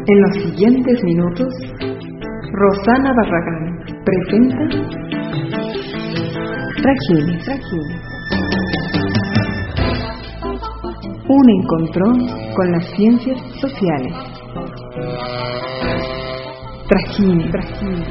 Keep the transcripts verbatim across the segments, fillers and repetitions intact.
En los siguientes minutos, Rosana Barragán presenta Trajines. Trajines. Un encontrón con las ciencias sociales. Trajines. Trajines.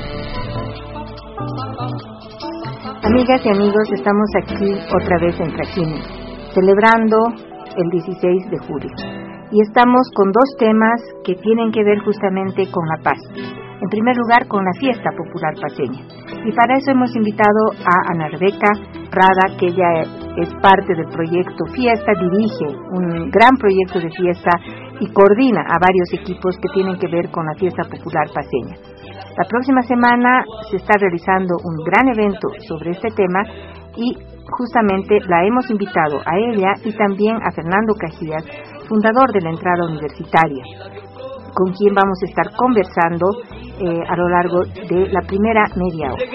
Amigas y amigos, estamos aquí otra vez en Trajines, celebrando el dieciséis de julio. Y estamos con dos temas que tienen que ver justamente con la paz. En primer lugar, con la fiesta popular paceña. Y para eso hemos invitado a Ana Rebeca Rada, que ella es parte del proyecto Fiesta, dirige un gran proyecto de fiesta y coordina a varios equipos que tienen que ver con la fiesta popular paceña. La próxima semana se está realizando un gran evento sobre este tema y justamente la hemos invitado a ella y también a Fernando Cajías, fundador de la Entrada Universitaria, con quien vamos a estar conversando eh, a lo largo de la primera media hora.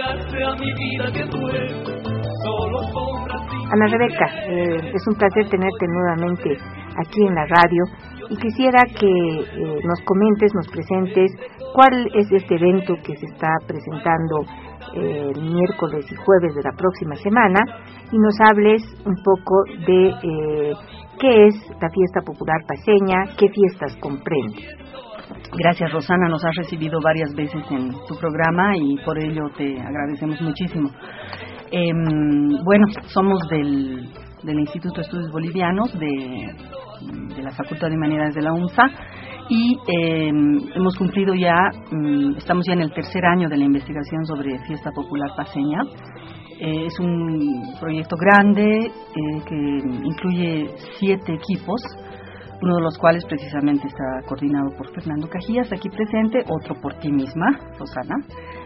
Ana Rebeca, eh, es un placer tenerte nuevamente aquí en la radio y quisiera que eh, nos comentes, nos presentes cuál es este evento que se está presentando eh, el miércoles y jueves de la próxima semana y nos hables un poco de eh, qué es la fiesta popular paceña, qué fiestas comprende. Gracias, Rosana, nos has recibido varias veces en tu programa y por ello te agradecemos muchísimo. Eh, bueno, somos del, del Instituto de Estudios Bolivianos de, de la Facultad de Humanidades de la UNSA y eh, hemos cumplido ya, um, estamos ya en el tercer año de la investigación sobre fiesta popular paceña. Eh, es un proyecto grande eh, que incluye siete equipos, uno de los cuales precisamente está coordinado por Fernando Cajías, aquí presente, otro por ti misma, Rosana.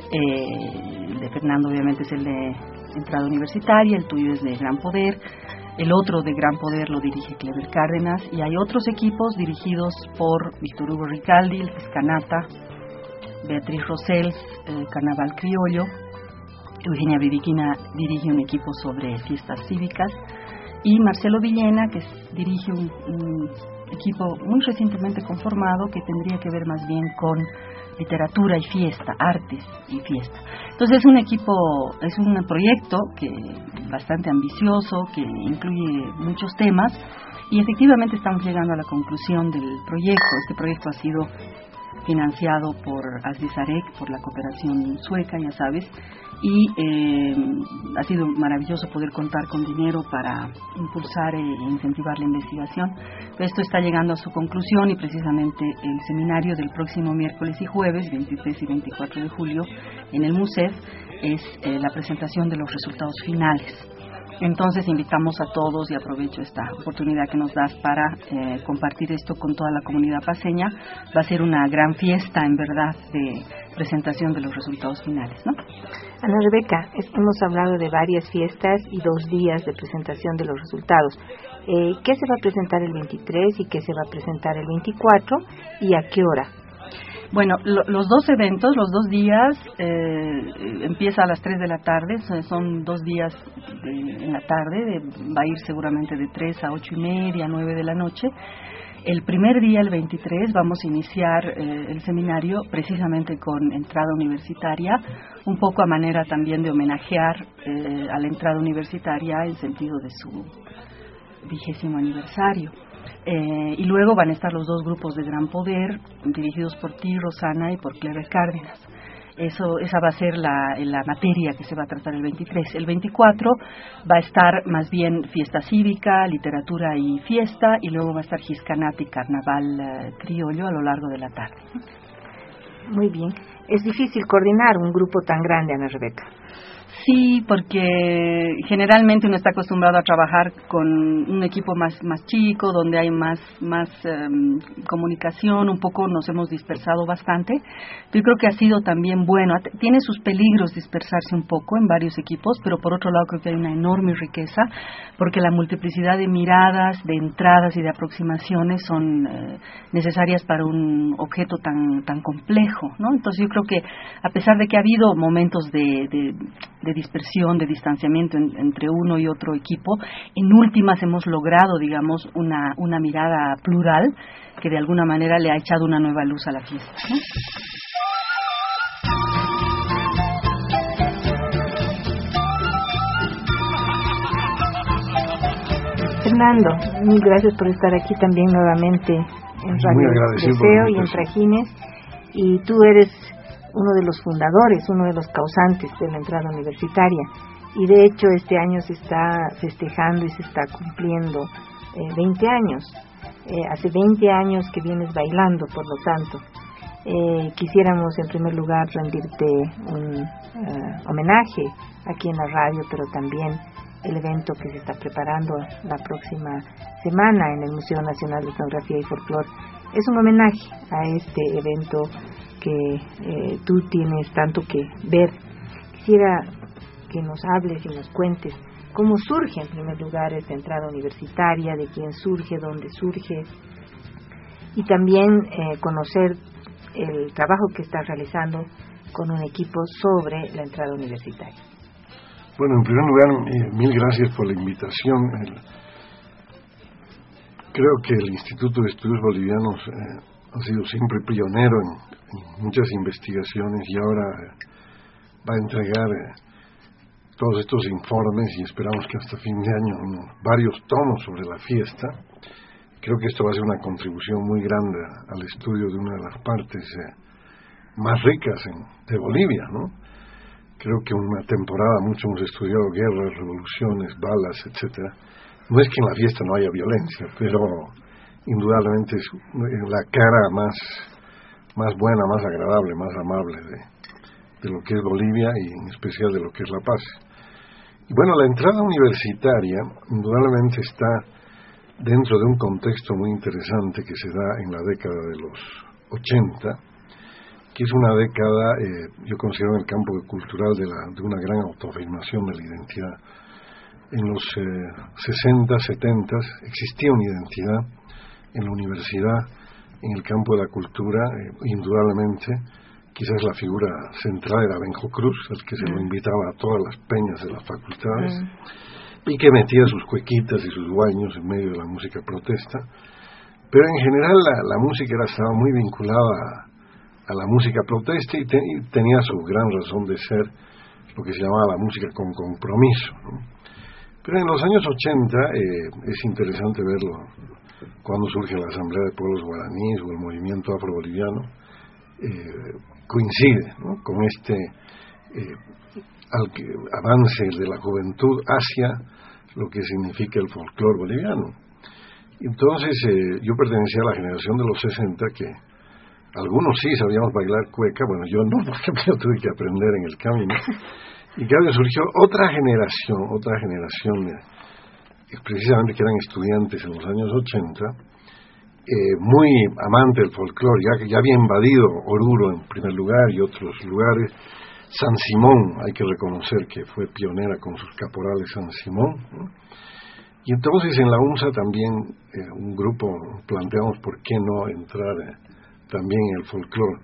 Eh, el de Fernando obviamente es el de Entrada Universitaria, el tuyo es de Gran Poder, el otro de Gran Poder lo dirige Clever Cárdenas y hay otros equipos dirigidos por Víctor Hugo Ricaldi, el Fiscanata, Beatriz Rosels, eh, Carnaval Criollo, Eugenia Viviquina dirige un equipo sobre fiestas cívicas y Marcelo Villena, que es, dirige un, un equipo muy recientemente conformado que tendría que ver más bien con literatura y fiesta, artes y fiesta. Entonces es un equipo, es un proyecto que bastante ambicioso, que incluye muchos temas y efectivamente estamos llegando a la conclusión del proyecto. Este proyecto ha sido financiado por Asdisarec, por la cooperación sueca, ya sabes, y eh, ha sido maravilloso poder contar con dinero para impulsar e incentivar la investigación. Esto está llegando a su conclusión y precisamente el seminario del próximo miércoles y jueves, veintitrés y veinticuatro de julio, en el MUSEF, es eh, la presentación de los resultados finales. Entonces invitamos a todos y aprovecho esta oportunidad que nos das para eh, compartir esto con toda la comunidad paceña. Va a ser una gran fiesta, en verdad, de presentación de los resultados finales, ¿no? Ana Rebeca, es, hemos hablado de varias fiestas y dos días de presentación de los resultados. Eh, ¿Qué se va a presentar el veintitrés y qué se va a presentar el veinticuatro y a qué hora? Bueno, lo, los dos eventos, los dos días, eh, empieza a las tres de la tarde, son dos días de, en la tarde, de, va a ir seguramente de tres a ocho y media, nueve de la noche. El primer día, el veintitrés, vamos a iniciar eh, el seminario precisamente con entrada universitaria, un poco a manera también de homenajear eh, a la entrada universitaria en sentido de su vigésimo aniversario. Eh, y luego van a estar los dos grupos de Gran Poder, dirigidos por ti, Rosana, y por Clever Cárdenas. Eso, esa va a ser la, la materia que se va a tratar el veintitrés. El veinticuatro va a estar más bien fiesta cívica, literatura y fiesta, y luego va a estar Fiscanata y Carnaval eh, Criollo a lo largo de la tarde. Muy bien. Es difícil coordinar un grupo tan grande, Ana Rebeca. Sí, porque generalmente uno está acostumbrado a trabajar con un equipo más más chico, donde hay más más um, comunicación, un poco nos hemos dispersado bastante. Yo creo que ha sido también bueno, tiene sus peligros dispersarse un poco en varios equipos, pero por otro lado creo que hay una enorme riqueza, porque la multiplicidad de miradas, de entradas y de aproximaciones son eh, necesarias para un objeto tan tan complejo, ¿no? Entonces yo creo que a pesar de que ha habido momentos de, de, de de dispersión, de distanciamiento en, entre uno y otro equipo. En últimas hemos logrado, digamos, una, una mirada plural que de alguna manera le ha echado una nueva luz a la fiesta, ¿no? Fernando, mil gracias por estar aquí también nuevamente en Radio Deseo y en Trajines. Y tú eres uno de los fundadores, uno de los causantes de la entrada universitaria. Y de hecho este año se está festejando y se está cumpliendo eh, veinte años. Eh, hace veinte años que vienes bailando, por lo tanto. Eh, quisiéramos en primer lugar rendirte un uh, homenaje aquí en la radio, pero también el evento que se está preparando la próxima semana en el Museo Nacional de Etnografía y Folclore. Es un homenaje a este evento que eh, tú tienes tanto que ver. Quisiera que nos hables y nos cuentes cómo surge en primer lugar esta entrada universitaria, de quién surge, dónde surge, y también eh, conocer el trabajo que estás realizando con un equipo sobre la entrada universitaria. Bueno, en primer lugar, eh, mil gracias por la invitación. El, creo que el Instituto de Estudios Bolivianos eh, ha sido siempre pionero en, en muchas investigaciones y ahora eh, va a entregar eh, todos estos informes y esperamos que hasta fin de año unos varios tomos sobre la fiesta. Creo que esto va a ser una contribución muy grande al estudio de una de las partes eh, más ricas en, de Bolivia, ¿no? Creo que una temporada mucho hemos estudiado guerras, revoluciones, balas, etcétera. No es que en la fiesta no haya violencia, pero indudablemente es la cara más, más buena, más agradable, más amable de, de lo que es Bolivia y en especial de lo que es La Paz. Y bueno, la entrada universitaria indudablemente está dentro de un contexto muy interesante que se da en la década de los ochenta, que es una década, eh, yo considero en el campo cultural de, la, de una gran autoafirmación de la identidad. En los eh, sesenta, setenta existía una identidad en la universidad, en el campo de la cultura, eh, indudablemente, quizás la figura central era Benjo Cruz, el que se lo invitaba a todas las peñas de las facultades, mm. y que metía sus cuequitas y sus guaños en medio de la música protesta. Pero en general la, la música era, estaba muy vinculada a a la música protesta y, te, y tenía su gran razón de ser, lo que se llamaba la música con compromiso, ¿no? Pero en los años ochenta eh, es interesante verlo, cuando surge la Asamblea de Pueblos Guaraníes o el movimiento afroboliviano, eh, coincide, ¿no?, con este eh, al que, avance de la juventud hacia lo que significa el folclore boliviano. Entonces eh, yo pertenecía a la generación de los sesenta que algunos sí sabíamos bailar cueca, bueno, yo no, porque yo tuve que aprender en el camino. Y claro, surgió otra generación, otra generación, eh, precisamente que eran estudiantes en los años ochenta, eh, muy amante del folclore, ya que ya había invadido Oruro en primer lugar y otros lugares. San Simón, hay que reconocer que fue pionera con sus caporales San Simón, ¿no? Y entonces en la UNSA también eh, un grupo planteamos por qué no entrar eh, también en el folclore.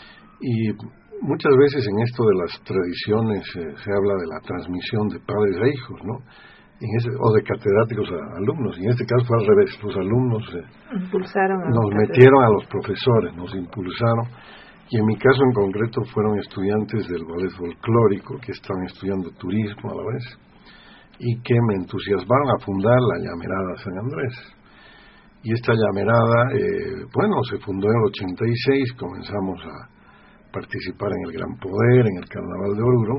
Y muchas veces en esto de las tradiciones eh, se habla de la transmisión de padres a hijos, ¿no? En ese, o de catedráticos a alumnos, y en este caso fue al revés, los alumnos eh, impulsaron a nos metieron a los profesores, nos impulsaron, y en mi caso en concreto fueron estudiantes del ballet folclórico que estaban estudiando turismo a la vez, y que me entusiasmaron a fundar la Llamerada San Andrés. Y esta llamerada, eh, bueno, se fundó en el ochenta y seis, comenzamos a participar en el Gran Poder, en el Carnaval de Oruro,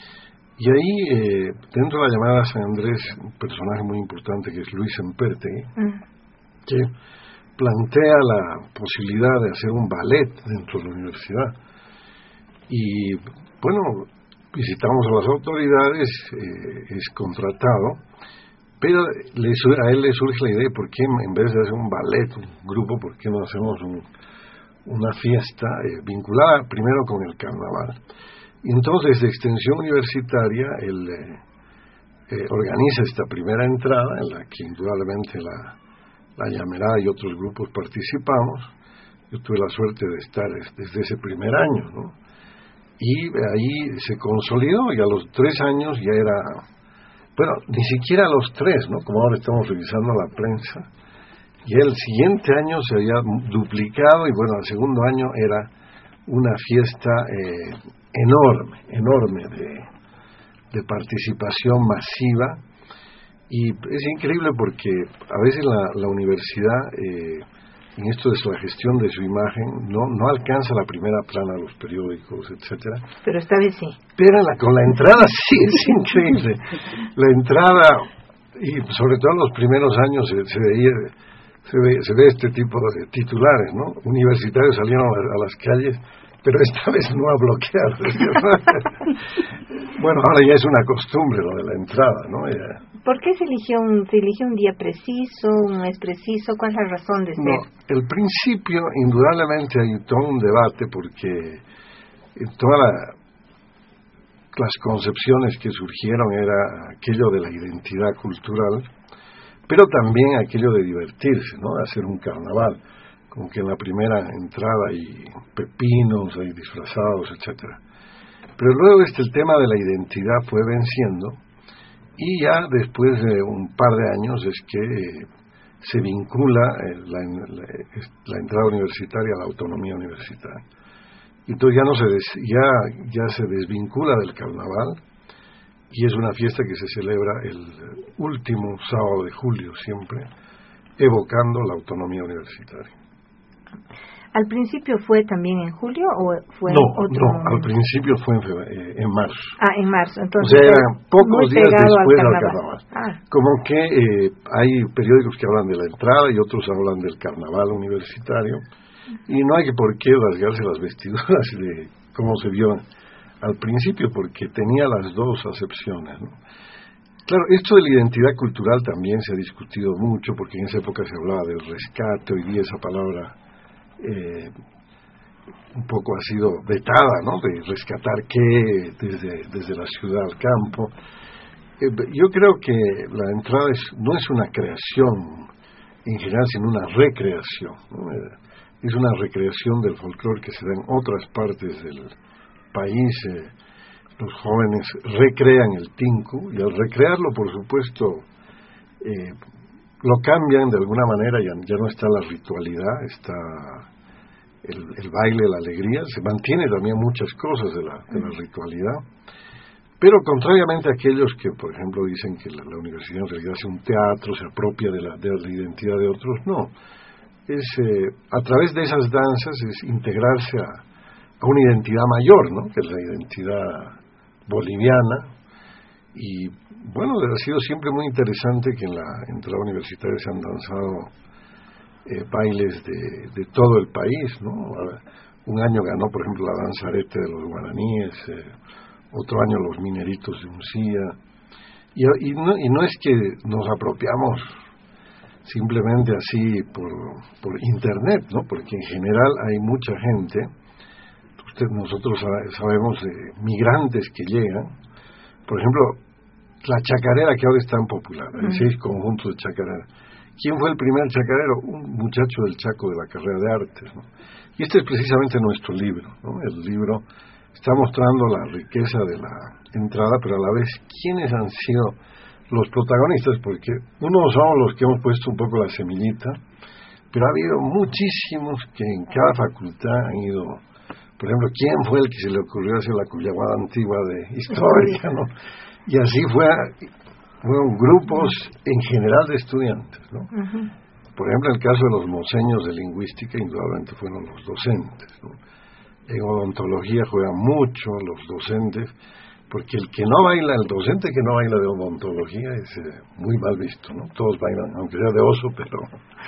y ahí, eh, dentro de la Llamerada San Andrés, un personaje muy importante que es Luis Sempertegui, mm. que plantea la posibilidad de hacer un ballet dentro de la universidad. Y, bueno, visitamos a las autoridades, eh, es contratado, pero le, a él le surge la idea, ¿por qué en vez de hacer un ballet, un grupo, por qué no hacemos un, una fiesta eh, vinculada primero con el carnaval? Y entonces, de Extensión Universitaria, él eh, eh, organiza esta primera entrada, en la que indudablemente la, la Llamerada y otros grupos participamos. Yo tuve la suerte de estar desde ese primer año, ¿no? y ahí se consolidó, y a los tres años ya era, bueno, ni siquiera a los tres, ¿no? Como ahora estamos revisando la prensa, y el siguiente año se había duplicado, y bueno, el segundo año era una fiesta eh, enorme, enorme de, de participación masiva, y es increíble porque a veces la, la universidad, eh, en esto de la gestión de su imagen, no, no alcanza la primera plana de los periódicos, etcétera. Pero esta vez sí. Pero la, con la entrada sí, es increíble. La entrada, y sobre todo en los primeros años se, se veía... Se ve, se ve este tipo de titulares, ¿no? Universitarios salieron a, a las calles, pero esta vez no a bloquear. Bueno, ahora ya es una costumbre lo de la entrada, ¿no? Ya. ¿Por qué se eligió un, se eligió un día preciso, un mes preciso? ¿Cuál es la razón de ser? No, el principio, indudablemente hay todo un debate porque todas la, las concepciones que surgieron era aquello de la identidad cultural, pero también aquello de divertirse, ¿no? De hacer un carnaval, como que en la primera entrada hay pepinos, hay disfrazados, etcétera. Pero luego este el tema de la identidad fue venciendo, y ya después de un par de años es que eh, se vincula eh, la, la, la entrada universitaria a la autonomía universitaria. Entonces ya no se des, ya ya se desvincula del carnaval, y es una fiesta que se celebra el último sábado de julio siempre, evocando la autonomía universitaria. ¿Al principio fue también en julio o fue no, en otro No, momento? Al principio fue en, febrero, eh, en marzo. Ah, en marzo. Entonces, o sea, eran pocos días después al del carnaval. Ah. Como que eh, hay periódicos que hablan de la entrada y otros hablan del carnaval universitario, y no hay por qué rasgarse las vestiduras de cómo se vio al principio, porque tenía las dos acepciones, ¿no? Claro, esto de la identidad cultural también se ha discutido mucho, porque en esa época se hablaba del rescate. Hoy día esa palabra eh, un poco ha sido vetada, ¿no? De rescatar qué desde, desde la ciudad al campo. Eh, yo creo que la entrada es, no es una creación en general, sino una recreación, ¿no? Eh, es una recreación del folclore que se da en otras partes del país. eh, los jóvenes recrean el tinku, y al recrearlo, por supuesto, eh, lo cambian de alguna manera. Ya, ya no está la ritualidad, está el, el baile, la alegría, se mantiene también muchas cosas de la, de la ritualidad, pero contrariamente a aquellos que, por ejemplo, dicen que la, la universidad en realidad hace un teatro, se apropia de la, de la identidad de otros, no, es eh, a través de esas danzas es integrarse a a una identidad mayor, ¿no? Que es la identidad boliviana. Y bueno, ha sido siempre muy interesante que en la entrada universitaria se han danzado eh, bailes de, de todo el país, ¿no? Un año ganó, por ejemplo, la danza arete de los guaraníes, eh, otro año los mineritos de Uncía, y, y, no, y no es que nos apropiamos simplemente así por, por internet, ¿no? Porque en general hay mucha gente. Nosotros sabemos de migrantes que llegan, por ejemplo, la chacarera, que ahora es tan popular, hay uh-huh. seis conjuntos de chacarera. ¿Quién fue el primer chacarero? Un muchacho del Chaco de la carrera de artes, ¿no? Y este es precisamente nuestro libro, ¿no? El libro está mostrando la riqueza de la entrada, pero a la vez quiénes han sido los protagonistas, porque unos somos los que hemos puesto un poco la semillita, pero ha habido muchísimos que en cada facultad han ido. Por ejemplo, ¿quién fue el que se le ocurrió hacer la Cuyaguada antigua de histórica, ¿no? Y así fue, fueron grupos en general de estudiantes, ¿no? Uh-huh. Por ejemplo, en el caso de los moseños de lingüística, indudablemente fueron los docentes, ¿no? En odontología juegan mucho los docentes, porque el que no baila, el docente que no baila de odontología es eh, muy mal visto, ¿no? Todos bailan, aunque sea de oso, pero...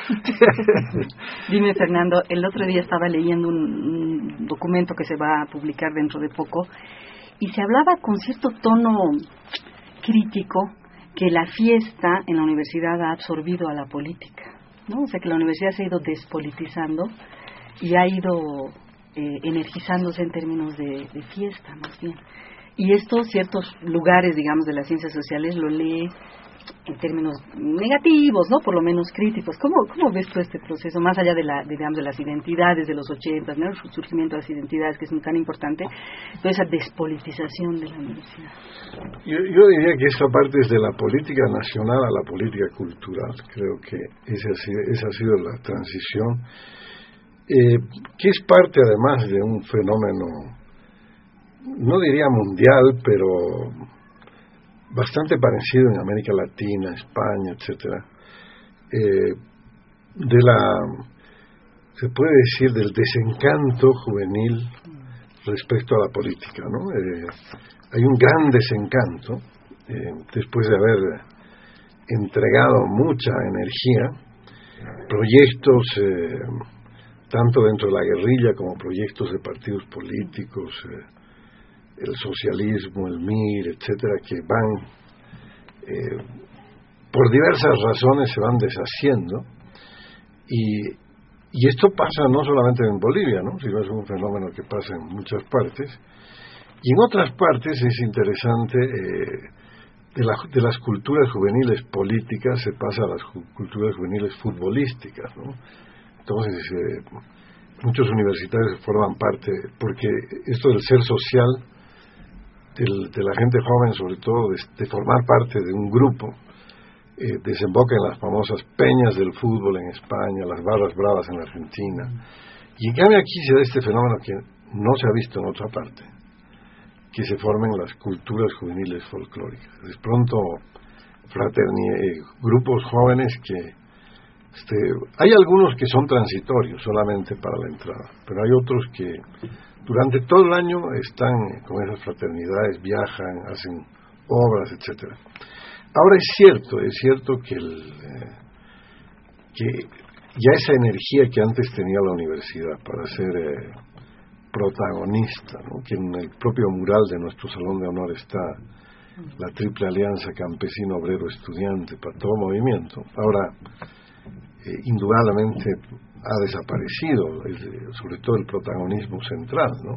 Dime, Fernando, el otro día estaba leyendo un, un documento que se va a publicar dentro de poco, y se hablaba con cierto tono crítico que la fiesta en la universidad ha absorbido a la política, ¿no? O sea, que la universidad se ha ido despolitizando y ha ido eh, energizándose en términos de, de fiesta, más bien. Y estos ciertos lugares, digamos, de las ciencias sociales lo lee en términos negativos, ¿no? Por lo menos críticos. ¿Cómo, cómo ves tú este proceso, más allá de, la, de, digamos, de las identidades de los ochentas, ¿no? El surgimiento de las identidades, que es tan importante, toda esa despolitización de la universidad? Yo, yo diría que esta parte es de la política nacional a la política cultural. Creo que esa ha sido, esa ha sido la transición, eh, que es parte además de un fenómeno, no diría mundial, pero bastante parecido en América Latina, España, etcétera, eh, de la, se puede decir, del desencanto juvenil respecto a la política, ¿no? Eh, hay un gran desencanto eh, después de haber entregado mucha energía, proyectos eh, tanto dentro de la guerrilla como proyectos de partidos políticos, eh, el socialismo, el M I R, etcétera, que van, eh, por diversas razones se van deshaciendo, y, y esto pasa no solamente en Bolivia, ¿no? Sino es un fenómeno que pasa en muchas partes, y en otras partes es interesante, eh, de, la, de las culturas juveniles políticas se pasa a las culturas juveniles futbolísticas, ¿no? Entonces, eh, muchos universitarios forman parte, porque esto del ser social, del, de la gente joven, sobre todo de, de formar parte de un grupo, eh, desemboca en las famosas peñas del fútbol en España, las barras bravas en la Argentina, y en cambio aquí se da este fenómeno que no se ha visto en otra parte, que se formen las culturas juveniles folclóricas. De pronto, fraterni- eh, grupos jóvenes que Este, hay algunos que son transitorios solamente para la entrada, pero hay otros que durante todo el año están con esas fraternidades, viajan, hacen obras, etcétera. Ahora es cierto, es cierto que, el, eh, que ya esa energía que antes tenía la universidad para ser eh, protagonista, ¿no? Que en el propio mural de nuestro Salón de Honor está la triple alianza campesino-obrero-estudiante para todo movimiento. Ahora, Eh, indudablemente ha desaparecido, el, sobre todo el protagonismo central, ¿no?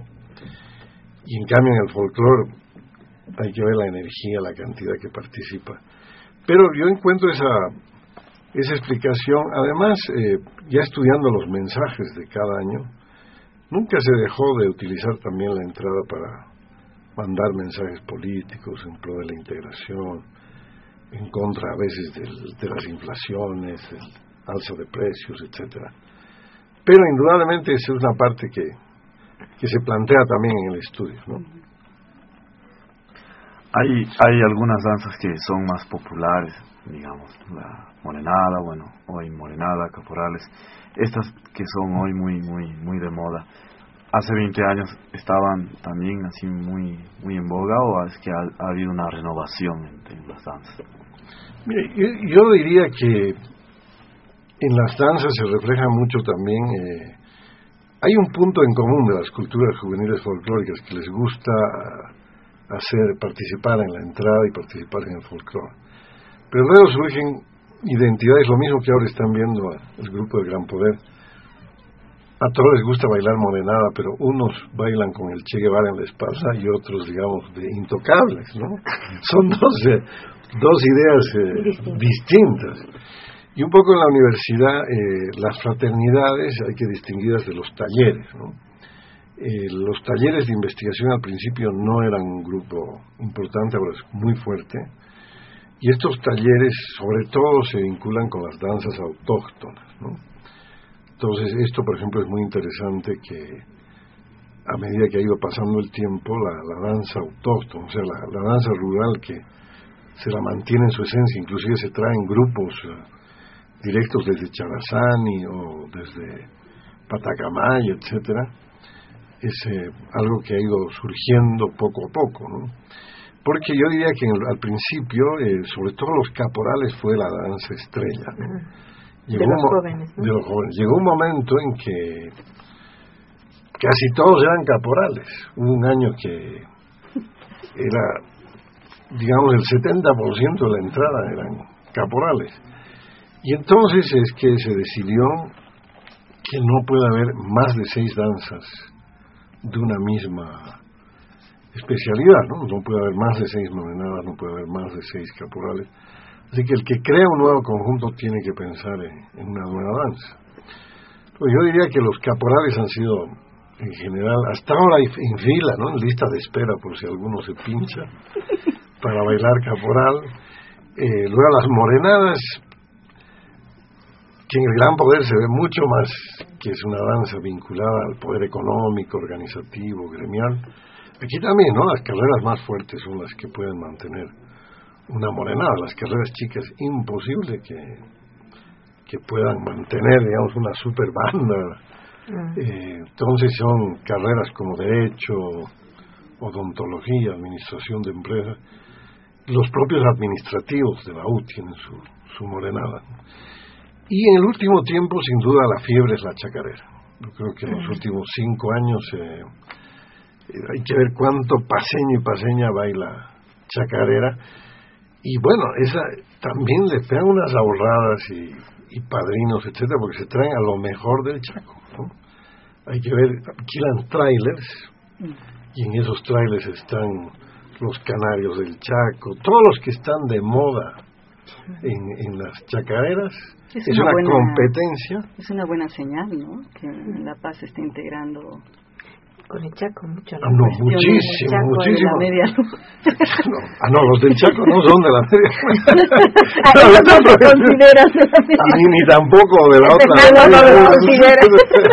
Y en cambio en el folclore hay que ver la energía, la cantidad que participa. Pero yo encuentro esa esa explicación, además, eh, ya estudiando los mensajes de cada año, nunca se dejó de utilizar también la entrada para mandar mensajes políticos en pro de la integración, en contra a veces del, de las inflaciones, el alza de precios, etcétera. Pero indudablemente esa es una parte que, que se plantea también en el estudio, ¿no? Hay, hay algunas danzas que son más populares, digamos, la morenada, bueno, hoy morenada, caporales, estas que son hoy muy, muy, muy de moda. Hace veinte años estaban también así muy, muy en boga, o es que ha, ha habido una renovación en, en las danzas. Mire, yo, yo diría que en las danzas se refleja mucho también, eh, hay un punto en común de las culturas juveniles folclóricas que les gusta hacer, participar en la entrada y participar en el folclore. Pero luego surgen identidades, lo mismo que ahora están viendo el grupo de Gran Poder. A todos les gusta bailar morenada, pero unos bailan con el Che Guevara en la espalda y otros, digamos, de intocables, ¿no? Son dos, eh, dos ideas eh, distintas. Y un poco en la universidad, eh, las fraternidades hay que distinguirlas de los talleres, ¿no? Eh, los talleres de investigación al principio no eran un grupo importante, ahora es muy fuerte. Y estos talleres, sobre todo, se vinculan con las danzas autóctonas, ¿no? Entonces, esto, por ejemplo, es muy interesante que a medida que ha ido pasando el tiempo, la, la danza autóctona, o sea, la, la danza rural que se la mantiene en su esencia, inclusive se traen grupos uh, directos desde Charazani o desde Patacamay, etcétera, es eh, algo que ha ido surgiendo poco a poco, ¿no? Porque yo diría que en el, al principio, eh, sobre todo los caporales, fue la danza estrella, ¿no? Llegó de los un, jóvenes, ¿no? de los jóvenes. Llegó un momento en que casi todos eran caporales. Hubo un año que era, digamos, el setenta por ciento de la entrada eran caporales. Y entonces es que se decidió que no puede haber más de seis danzas de una misma especialidad, ¿no? No puede haber más de seis morenadas, no puede haber más de seis caporales, Así que el que crea un nuevo conjunto tiene que pensar en, en una nueva danza. Pues yo diría que los caporales han sido, en general, hasta ahora en fila, ¿no? En lista de espera por si alguno se pincha para bailar caporal. Eh, luego las morenadas, que en el Gran Poder se ve mucho más que es una danza vinculada al poder económico, organizativo, gremial. Aquí también, ¿no? Las carreras más fuertes son las que pueden mantener una morenada. Las carreras chicas, imposible que, que puedan mantener, digamos, una super banda. Mm. Eh, entonces son carreras como Derecho, Odontología, Administración de Empresas. Los propios administrativos de la U tienen su, su morenada. Y en el último tiempo, sin duda, la fiebre es la chacarera. Yo creo que en los últimos cinco años eh, hay que ver cuánto paseño y paseña baila chacarera. Y bueno, esa también le pegan unas ahorradas y, y padrinos, etcétera, porque se traen a lo mejor del Chaco, ¿no? Hay que ver, alquilan trailers, y en esos trailers están los canarios del Chaco, todos los que están de moda en, en las chacareras. Es, es una, una buena, competencia. Es una buena señal, ¿no? Que La Paz se esté integrando con el Chaco, mucho. Ah, no, muchísimo, Chaco muchísimo. De la media no, ah, no, los del Chaco no son de la media ah, no, no se consideran de la media ni, ni tampoco de la otra. No, no lo considera.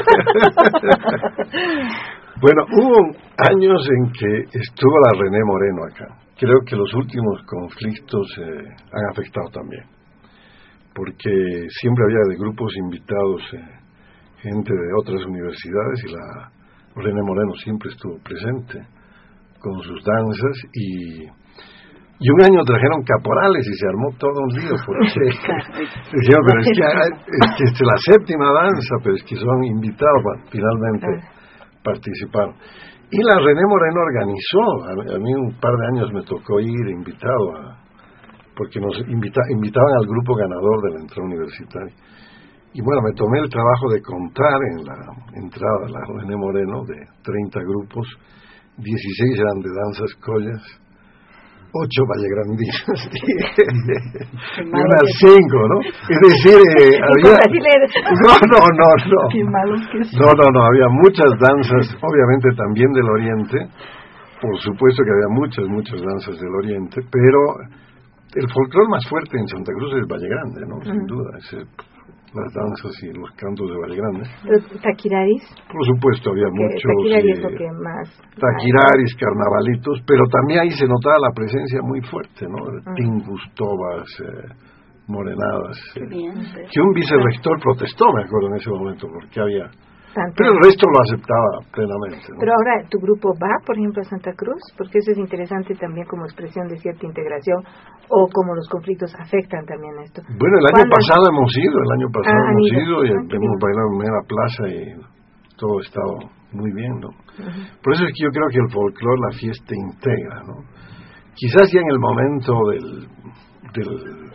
Bueno, hubo años en que estuvo la René Moreno acá. Creo que los últimos conflictos eh, han afectado también, porque siempre había de grupos invitados eh, gente de otras universidades y la René Moreno siempre estuvo presente con sus danzas y, y un año trajeron caporales y se armó todo un lío porque decían, pero es que, es que es la séptima danza, pero es que son invitados, bueno, finalmente participaron. Y la René Moreno organizó, a, a mí un par de años me tocó ir invitado a, porque nos invita, invitaban al grupo ganador de la entrada universitaria. Y bueno, me tomé el trabajo de contar en la entrada de la René Moreno de treinta grupos, dieciséis eran de danzas collas, ocho vallegrandinas y unas cinco, ¿no? Es decir, eh, había... No, no, no, no. Qué malos que son. No, no, no, había muchas danzas, obviamente también del Oriente, por supuesto que había muchas, muchas danzas del Oriente, pero el folclore más fuerte en Santa Cruz es Valle Grande, ¿no? Sin uh-huh. duda, es las danzas y los cantos de Valle Grande. ¿Los taquiraris? Por supuesto, había muchos. Taquirari eh, es lo que más... Taquiraris, carnavalitos, pero también ahí se notaba la presencia muy fuerte, ¿no? Uh-huh. Tingus, tobas, eh, morenadas. Eh, bien, que un vicerrector protestó, me acuerdo, en ese momento, porque había... Tanto. Pero el resto lo aceptaba plenamente, ¿no? Pero ahora, ¿tu grupo va, por ejemplo, a Santa Cruz? Porque eso es interesante también como expresión de cierta integración o como los conflictos afectan también a esto. Bueno, el año pasado es? hemos ido, el año pasado ah, hemos ido. ido y ah, hemos bailado en la plaza y todo ha estado muy bien, ¿no? Uh-huh. Por eso es que yo creo que el folclore, la fiesta integra, ¿no? Quizás ya en el momento del... del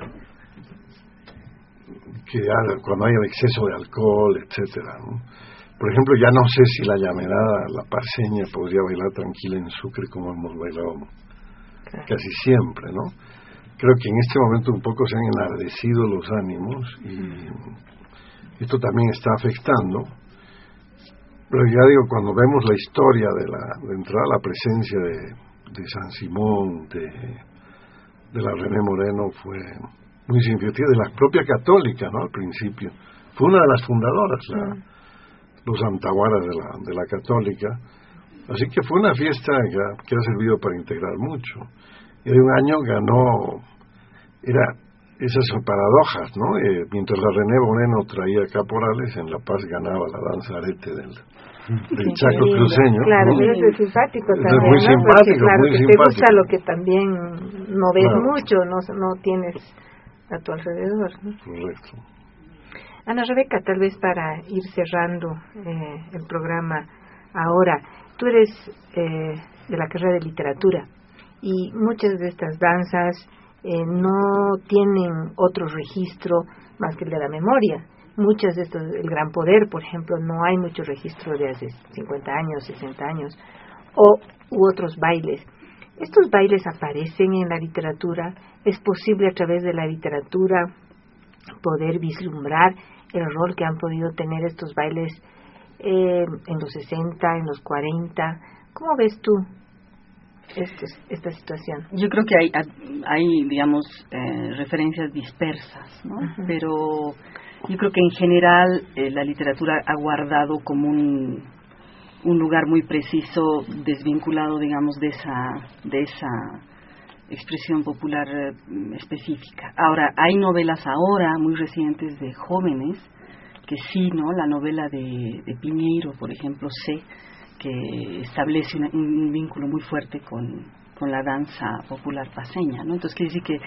que haya, cuando haya exceso de alcohol, etcétera, ¿no? Por ejemplo, ya no sé si la llamerada, la parceña, podría bailar tranquila en Sucre como hemos bailado claro. casi siempre, ¿no? Creo que en este momento un poco se han enardecido los ánimos y esto también está afectando. Pero ya digo, cuando vemos la historia de la de entrada, la presencia de, de San Simón, de, de la René Moreno, fue muy significativa, de la propia católica, ¿no? Al principio. Fue una de las fundadoras, la... Sí. los antaguaras de la, de la católica, así que fue una fiesta que ha, que ha servido para integrar mucho. Y de un año ganó, era esas son paradojas, ¿no? Eh, mientras la René Moreno traía caporales, en La Paz ganaba la danza arete del, del sí, Chaco cruceño. Claro, ¿no? pero eso es simpático también, es muy ¿no? simpático, porque, claro, muy que simpático. te gusta lo que también no ves claro. mucho, no, no tienes a tu alrededor, ¿no? Correcto. Ana Rebeca, tal vez para ir cerrando eh, el programa ahora, tú eres eh, de la carrera de literatura y muchas de estas danzas eh, no tienen otro registro más que el de la memoria. Muchas de estos, el Gran Poder, por ejemplo, no hay mucho registro de hace cincuenta años, sesenta años, o u otros bailes. ¿Estos bailes aparecen en la literatura? ¿Es posible a través de la literatura poder vislumbrar el rol que han podido tener estos bailes eh, en los sesenta, en los cuarenta? ¿Cómo ves tú estos, esta situación? Yo creo que hay, hay digamos, eh, referencias dispersas, ¿no? Uh-huh. Pero yo creo que en general eh, la literatura ha guardado como un, un lugar muy preciso, desvinculado, digamos, de esa, de esa expresión popular eh, específica. Ahora, hay novelas ahora muy recientes de jóvenes que sí, ¿no? La novela de, de Piñeiro, por ejemplo, sé que establece una, un vínculo muy fuerte con, con la danza popular paceña, ¿no? Entonces, quiere decir que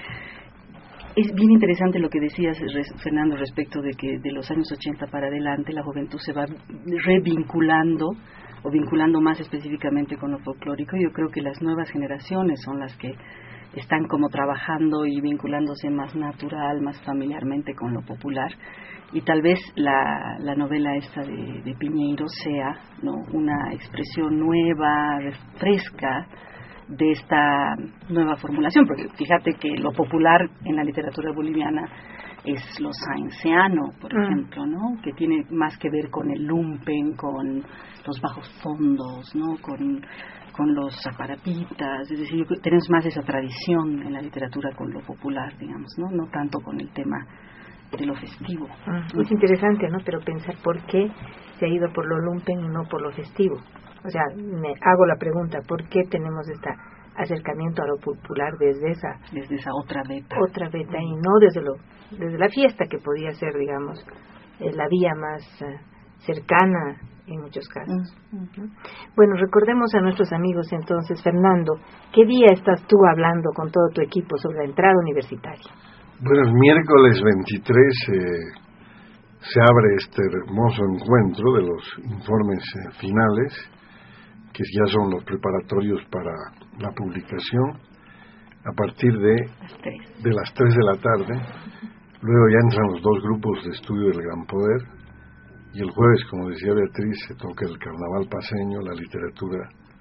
es bien interesante lo que decías, Fernando, respecto de que de los años ochenta para adelante la juventud se va revinculando o vinculando más específicamente con lo folclórico. Yo creo que las nuevas generaciones son las que están como trabajando y vinculándose más natural, más familiarmente con lo popular. Y tal vez la, la novela esta de, de Piñeiro sea, ¿no?, una expresión nueva, fresca, de esta nueva formulación, porque fíjate que lo popular en la literatura boliviana es lo sainziano, por mm. ejemplo, ¿no?, que tiene más que ver con el lumpen, con los bajos fondos, ¿no?, con, con los zaparapitas. Es decir, tenemos más esa tradición en la literatura con lo popular, digamos, no, no tanto con el tema de lo festivo. Mm. Es interesante, ¿no?, pero pensar por qué se ha ido por lo lumpen y no por lo festivo. O sea, me hago la pregunta, ¿por qué tenemos este acercamiento a lo popular desde esa desde esa otra beta otra beta y no desde lo desde la fiesta, que podía ser, digamos, eh, la vía más eh, cercana en muchos casos? Uh-huh. Bueno, recordemos a nuestros amigos entonces. Fernando, ¿qué día estás tú hablando con todo tu equipo sobre la entrada universitaria? Bueno, el miércoles veintitrés eh, se abre este hermoso encuentro de los informes eh, finales, que ya son los preparatorios para la publicación, a partir de, de las tres de la tarde. Luego ya entran los dos grupos de estudio del Gran Poder, y el jueves, como decía Beatriz, se toca el carnaval paceño, la literatura,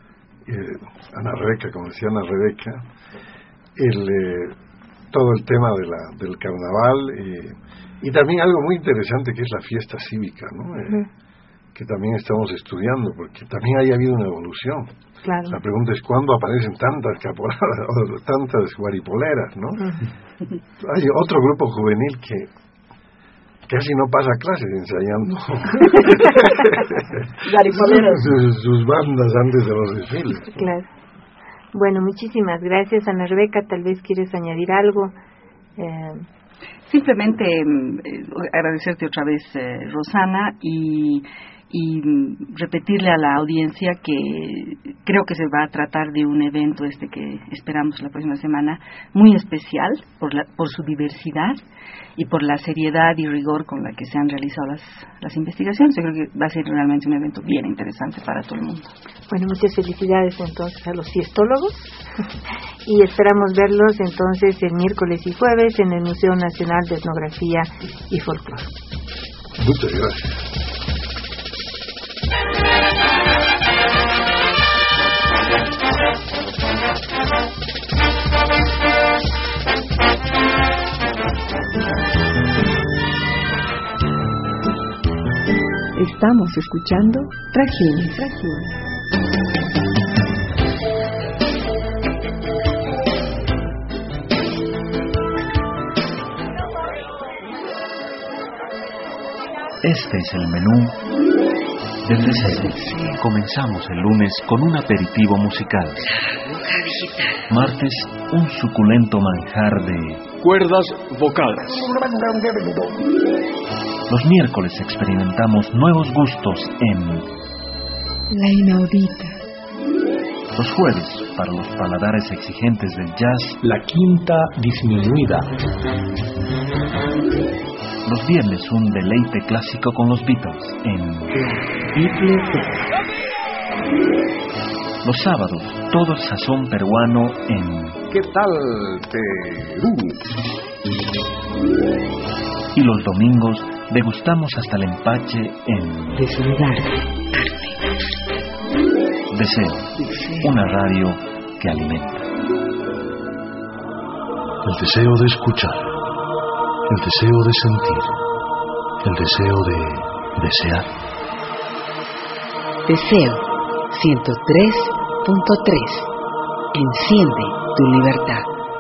eh, Ana Rebeca, como decía Ana Rebeca, el, eh, todo el tema de la, del carnaval, eh, y también algo muy interesante que es la fiesta cívica, ¿no? Eh, uh-huh. que también estamos estudiando, porque también haya habido una evolución. Claro. La pregunta es cuándo aparecen tantas caporadas o tantas guaripoleras, ¿no? Uh-huh. Hay otro grupo juvenil que casi no pasa clases ensayando sus, sus bandas antes de los desfiles. Claro. Bueno, muchísimas gracias, Ana Rebeca. Tal vez quieres añadir algo. Eh, Simplemente eh, agradecerte otra vez, eh, Rosana, y, y repetirle a la audiencia que creo que se va a tratar de un evento este que esperamos la próxima semana muy especial por, la, por su diversidad y por la seriedad y rigor con la que se han realizado las, las investigaciones. Yo creo que va a ser realmente un evento bien interesante para todo el mundo. Bueno, muchas felicidades entonces a los fiestólogos y esperamos verlos entonces el miércoles y jueves en el Museo Nacional de Etnografía y Folclore. Muchas gracias. Estamos escuchando Trajín. Trajín. Este es el menú del deseo. Comenzamos el lunes con un aperitivo musical. Martes, un suculento manjar de cuerdas vocales. Los miércoles experimentamos nuevos gustos en La Inaudita. Los jueves, para los paladares exigentes del jazz, La Quinta Disminuida. Los viernes, un deleite clásico con los Beatles en Biblioteca. Los sábados, todo el sazón peruano en ¿Qué tal, Perú? Y los domingos, degustamos hasta el empache en Desnudar. Deseo, una radio que alimenta. el deseo de escuchar, el deseo de sentir, el deseo de desear. Deseo ciento tres punto tres. Enciende tu libertad.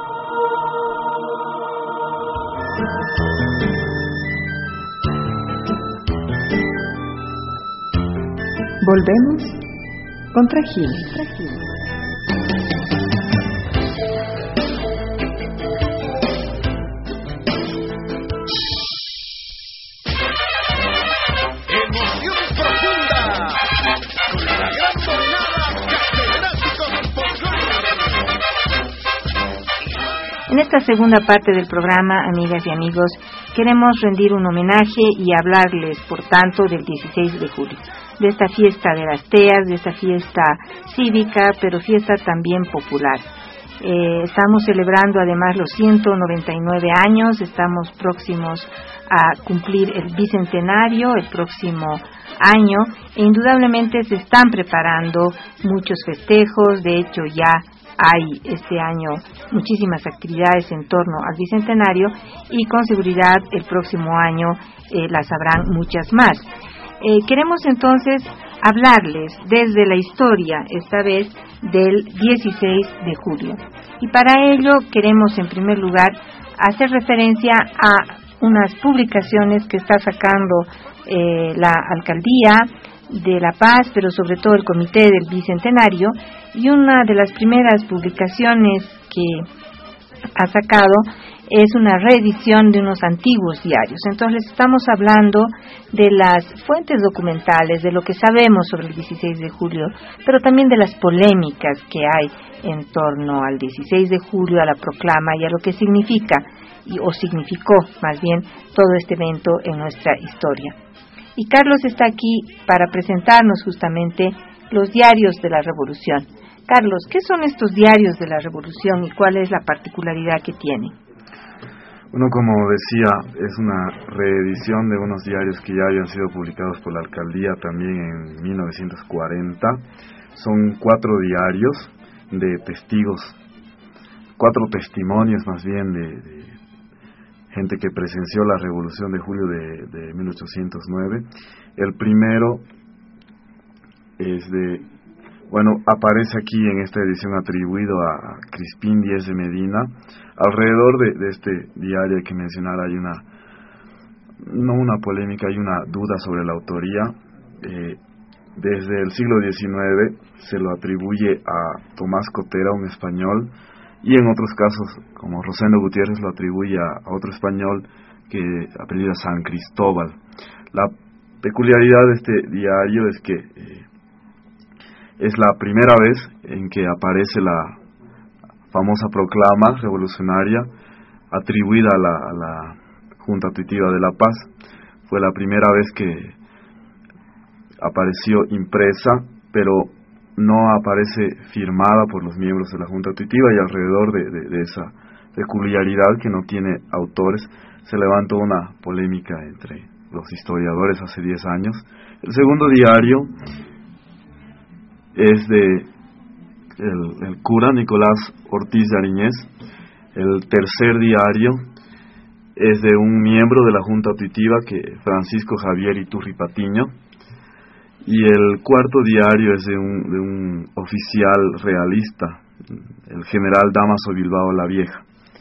Volvemos con Trajín. En esta segunda parte del programa, amigas y amigos, queremos rendir un homenaje y hablarles, por tanto, del dieciséis de julio, de esta fiesta de las teas, de esta fiesta cívica, pero fiesta también popular. Eh, estamos celebrando además los ciento noventa y nueve años, estamos próximos a cumplir el bicentenario el próximo año e indudablemente se están preparando muchos festejos. De hecho ya hay este año muchísimas actividades en torno al bicentenario y con seguridad el próximo año eh, las habrán muchas más. Eh, queremos entonces hablarles desde la historia, esta vez del dieciséis de julio. Y para ello queremos en primer lugar hacer referencia a unas publicaciones que está sacando eh, la Alcaldía de La Paz, pero sobre todo el Comité del Bicentenario, y una de las primeras publicaciones que ha sacado es una reedición de unos antiguos diarios. Entonces les estamos hablando de las fuentes documentales, de lo que sabemos sobre el dieciséis de julio, pero también de las polémicas que hay en torno al dieciséis de julio, a la proclama y a lo que significa, y, o significó más bien, todo este evento en nuestra historia. Y Carlos está aquí para presentarnos justamente los diarios de la Revolución. Carlos, ¿qué son estos diarios de la Revolución y cuál es la particularidad que tienen? Bueno, como decía, es una reedición de unos diarios que ya habían sido publicados por la Alcaldía también en mil novecientos cuarenta. Son cuatro diarios de testigos, cuatro testimonios más bien de, de gente que presenció la Revolución de Julio de, de mil ochocientos nueve. El primero es de, bueno, aparece aquí en esta edición atribuido a Crispín Díez de Medina. Alrededor de, de este diario hay que mencionar, hay una, no una polémica, hay una duda sobre la autoría. Eh, desde el siglo diecinueve se lo atribuye a Tomás Cotera, un español, y en otros casos, como Rosendo Gutiérrez, lo atribuye a, a otro español que apellida San Cristóbal. La peculiaridad de este diario es que eh, es la primera vez en que aparece la famosa proclama revolucionaria atribuida a la, a la Junta Tuitiva de La Paz. Fue la primera vez que apareció impresa, pero no aparece firmada por los miembros de la Junta Tuitiva, y alrededor de, de, de esa peculiaridad que no tiene autores se levantó una polémica entre los historiadores hace diez años. El segundo diario es de el, el cura Nicolás Ortiz de Ariñez. El tercer diario es de un miembro de la Junta Tuitiva, que Francisco Javier Iturri Patiño. Y el cuarto diario es de un, de un oficial realista, el general Damaso Bilbao la Vieja.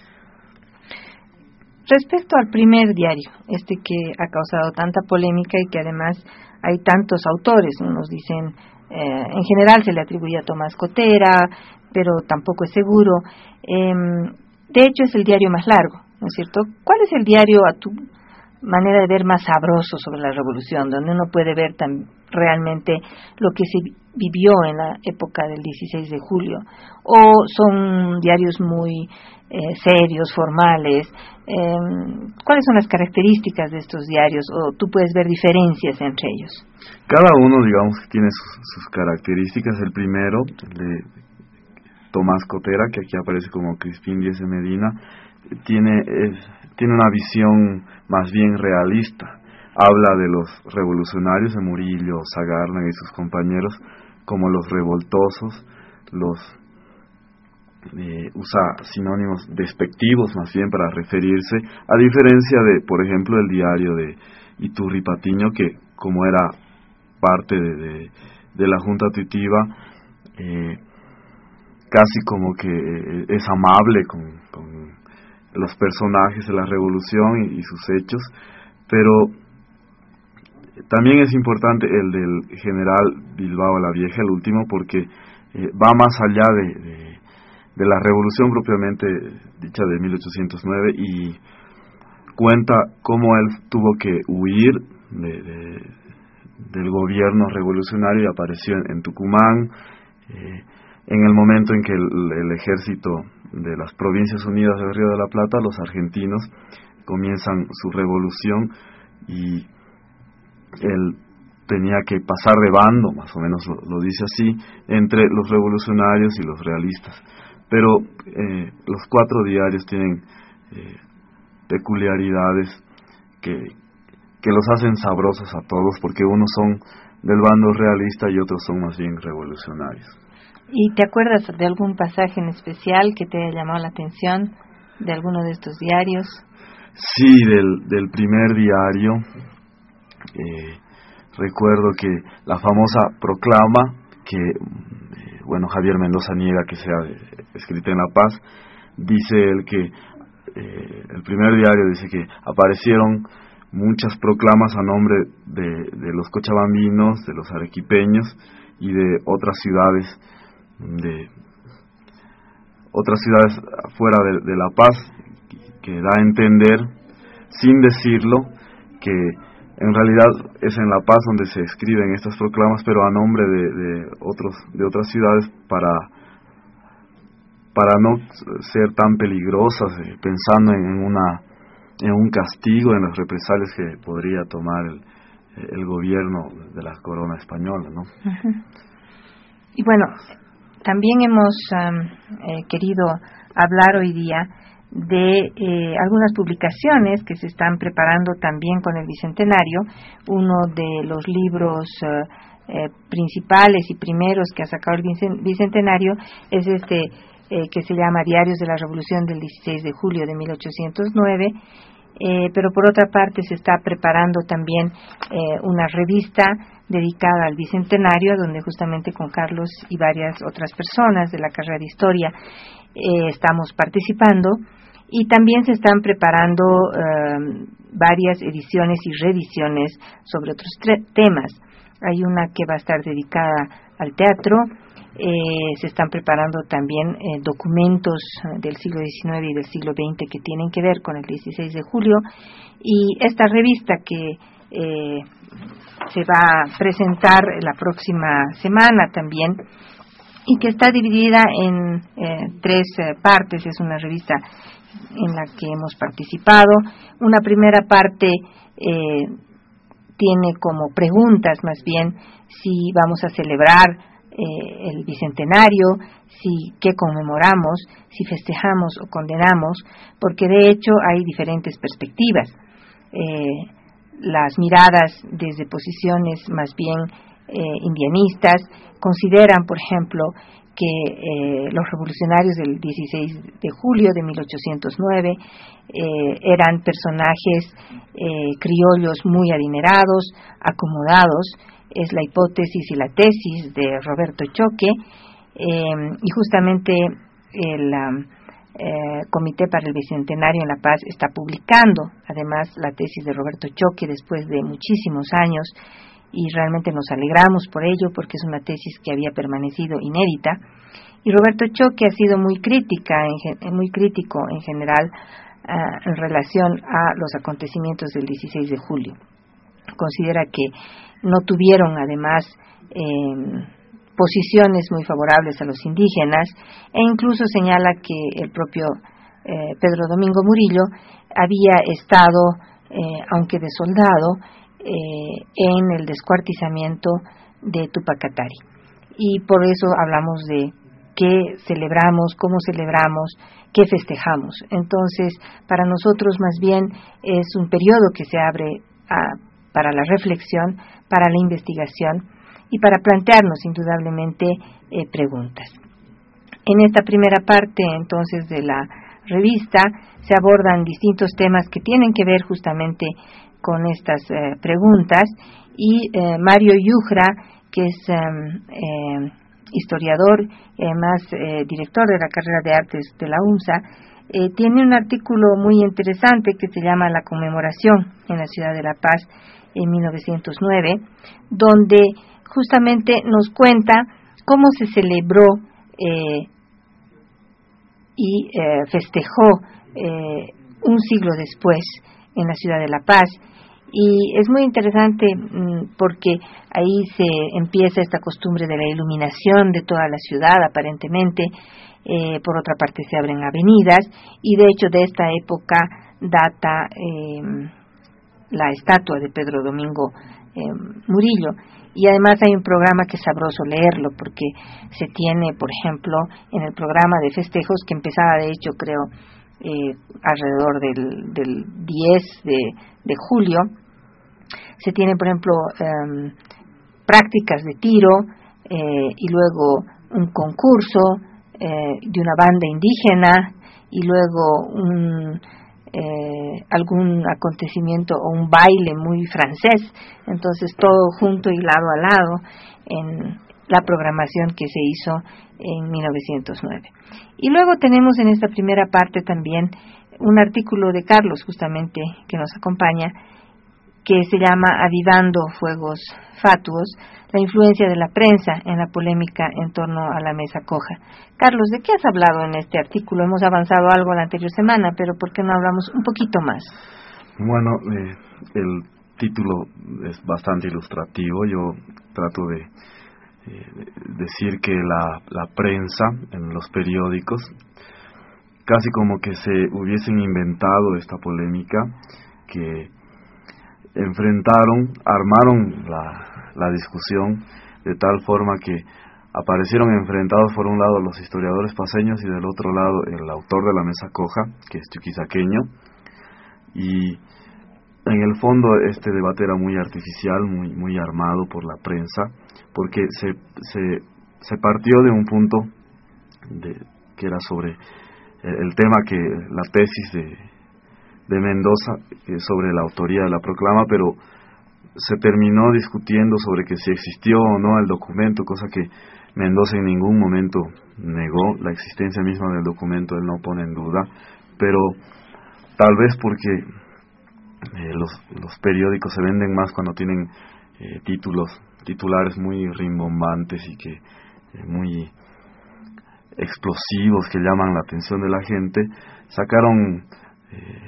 Respecto al primer diario, este que ha causado tanta polémica y que además hay tantos autores, unos dicen, eh, en general se le atribuye a Tomás Cotera, pero tampoco es seguro. Eh, de hecho es el diario más largo, ¿no es cierto? ¿Cuál es el diario a tu manera de ver más sabroso sobre la revolución, donde uno puede ver tan realmente lo que se vivió en la época del dieciséis de julio? ¿O son diarios muy eh, serios, formales? Eh, ¿Cuáles son las características de estos diarios? ¿O tú puedes ver diferencias entre ellos? Cada uno, digamos, que tiene sus, sus características. El primero, el de Tomás Cotera, que aquí aparece como Crispín Díez de Medina, tiene, es, tiene una visión más bien realista. Habla de los revolucionarios, de Murillo, Sagárnaga y sus compañeros, como los revoltosos, los eh, usa sinónimos despectivos más bien para referirse, a diferencia de, por ejemplo, el diario de Iturri Patiño, que como era parte de, de, de la Junta Tuitiva, eh, casi como que eh, es amable con, con los personajes de la revolución y, y sus hechos, pero también es importante el del general Bilbao la Vieja, el último, porque eh, va más allá de, de, de la revolución propiamente dicha de mil ochocientos nueve y cuenta cómo él tuvo que huir de, de, del gobierno revolucionario y apareció en, en Tucumán, eh, en el momento en que el, el ejército de las Provincias Unidas del Río de la Plata, los argentinos, comienzan su revolución y él tenía que pasar de bando, más o menos lo, lo dice así, entre los revolucionarios y los realistas. Pero eh, los cuatro diarios tienen eh, peculiaridades que, que los hacen sabrosos a todos, porque unos son del bando realista y otros son más bien revolucionarios. ¿Y te acuerdas de algún pasaje en especial que te haya llamado la atención de alguno de estos diarios? Sí, del, del primer diario. Eh, recuerdo que la famosa proclama que, eh, bueno, Javier Mendoza niega que sea eh, escrita en La Paz, dice él que, eh, el primer diario dice que aparecieron muchas proclamas a nombre de, de los cochabambinos, de los arequipeños y de otras ciudades, de otras ciudades fuera de, de La Paz, que da a entender, sin decirlo, que en realidad es en La Paz donde se escriben estas proclamas, pero a nombre de, de otros de otras ciudades para para no ser tan peligrosas, eh, pensando en una en un castigo, en las represalias que podría tomar el, el gobierno de la corona española, ¿no? Uh-huh. Y bueno, también hemos um, eh, querido hablar hoy día de eh, algunas publicaciones que se están preparando también con el Bicentenario. Uno de los libros eh, eh, principales y primeros que ha sacado el Bicentenario es este eh, que se llama Diarios de la Revolución del dieciséis de julio de mil ochocientos nueve, eh, pero por otra parte se está preparando también eh, una revista dedicada al Bicentenario, donde justamente con Carlos y varias otras personas de la carrera de Historia eh, estamos participando. Y también se están preparando eh, varias ediciones y reediciones sobre otros tre- temas. Hay una que va a estar dedicada al teatro. Eh, se están preparando también eh, documentos del siglo diecinueve y del siglo veinte que tienen que ver con el dieciséis de julio. Y esta revista que eh, se va a presentar la próxima semana también, y que está dividida en eh, tres eh, partes. Es una revista en la que hemos participado. Una primera parte eh, tiene como preguntas más bien si vamos a celebrar eh, el Bicentenario, si qué conmemoramos, si festejamos o condenamos, porque de hecho hay diferentes perspectivas. Eh, las miradas desde posiciones más bien eh, indianistas consideran, por ejemplo, que eh, los revolucionarios del dieciséis de julio de mil ochocientos nueve eh, eran personajes eh, criollos muy adinerados, acomodados. Es la hipótesis y la tesis de Roberto Choque, eh, y justamente el um, eh, Comité para el Bicentenario en La Paz está publicando además la tesis de Roberto Choque después de muchísimos años, y realmente nos alegramos por ello, porque es una tesis que había permanecido inédita. Y Roberto Choque ha sido muy crítica, en, muy crítico en general uh, en relación a los acontecimientos del dieciséis de julio. Considera que no tuvieron además eh, posiciones muy favorables a los indígenas, e incluso señala que el propio eh, Pedro Domingo Murillo había estado, eh, aunque de soldado, Eh, en el descuartizamiento de Tupac Katari. Y por eso hablamos de qué celebramos, cómo celebramos, qué festejamos. Entonces, para nosotros más bien es un periodo que se abre a, para la reflexión, para la investigación y para plantearnos indudablemente eh, preguntas. En esta primera parte, entonces, de la revista, se abordan distintos temas que tienen que ver justamente con estas eh, preguntas, y eh, Mario Yujra, que es eh, eh, historiador y además eh, director de la carrera de artes de la UNSA, eh, tiene un artículo muy interesante que se llama La conmemoración en la ciudad de La Paz en mil novecientos nueve, donde justamente nos cuenta cómo se celebró eh, y eh, festejó eh, un siglo después en la ciudad de La Paz. Y es muy interesante mmm, porque ahí se empieza esta costumbre de la iluminación de toda la ciudad, aparentemente. Eh, por otra parte se abren avenidas, y de hecho de esta época data eh, la estatua de Pedro Domingo eh, Murillo. Y además hay un programa que es sabroso leerlo, porque se tiene, por ejemplo, en el programa de festejos, que empezaba de hecho creo eh, alrededor del, del diez de julio, se tiene, por ejemplo, eh, prácticas de tiro, eh, y luego un concurso eh, de una banda indígena, y luego un, eh, algún acontecimiento o un baile muy francés. Entonces todo junto y lado a lado en la programación que se hizo en mil novecientos nueve. Y luego tenemos en esta primera parte también un artículo de Carlos, justamente, que nos acompaña, que se llama Avivando Fuegos Fatuos, la influencia de la prensa en la polémica en torno a la mesa coja. Carlos, ¿de qué has hablado en este artículo? Hemos avanzado algo la anterior semana, pero ¿por qué no hablamos un poquito más? Bueno, eh, el título es bastante ilustrativo. Yo trato de eh, decir que la, la prensa en los periódicos casi como que se hubiesen inventado esta polémica, que enfrentaron, armaron la, la discusión de tal forma que aparecieron enfrentados por un lado los historiadores paceños y del otro lado el autor de la mesa coja, que es chuquisaqueño, y en el fondo este debate era muy artificial, muy muy armado por la prensa, porque se se, se partió de un punto de, que era sobre el, el tema que la tesis de de Mendoza eh, sobre la autoría de la proclama, pero se terminó discutiendo sobre que si existió o no el documento, cosa que Mendoza en ningún momento negó. La existencia misma del documento él no pone en duda, pero tal vez porque eh, los, los periódicos se venden más cuando tienen eh, títulos, titulares muy rimbombantes y que eh, muy explosivos, que llaman la atención de la gente, sacaron eh,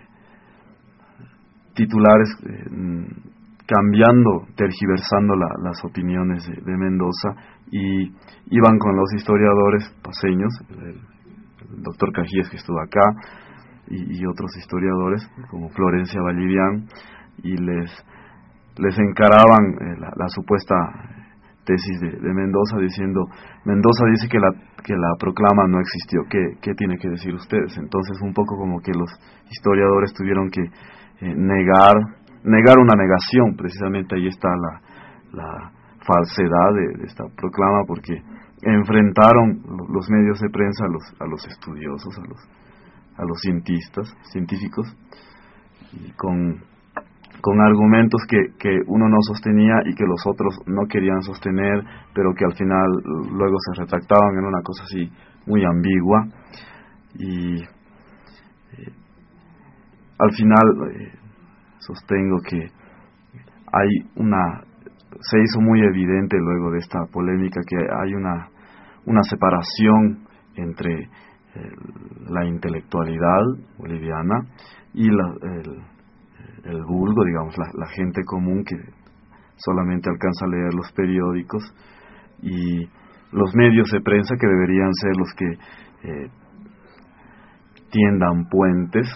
titulares eh, cambiando, tergiversando la, las opiniones de, de Mendoza, y iban con los historiadores paceños, el, el doctor Cajíes, que estuvo acá, y, y otros historiadores como Florencia Vallivian, y les les encaraban eh, la, la supuesta tesis de, de Mendoza, diciendo: Mendoza dice que la que la proclama no existió, ¿qué, qué tiene que decir ustedes? Entonces un poco como que los historiadores tuvieron que Eh, negar negar una negación. Precisamente ahí está la, la falsedad de, de esta proclama, porque enfrentaron los medios de prensa a los a los estudiosos, a los a los cientistas científicos, y con con argumentos que que uno no sostenía y que los otros no querían sostener, pero que al final luego se retractaban en una cosa así muy ambigua. Y eh, al final eh, sostengo que hay una se hizo muy evidente luego de esta polémica que hay una una separación entre eh, la intelectualidad boliviana y la, el, el vulgo, digamos, la, la gente común que solamente alcanza a leer los periódicos, y los medios de prensa, que deberían ser los que eh, tiendan puentes,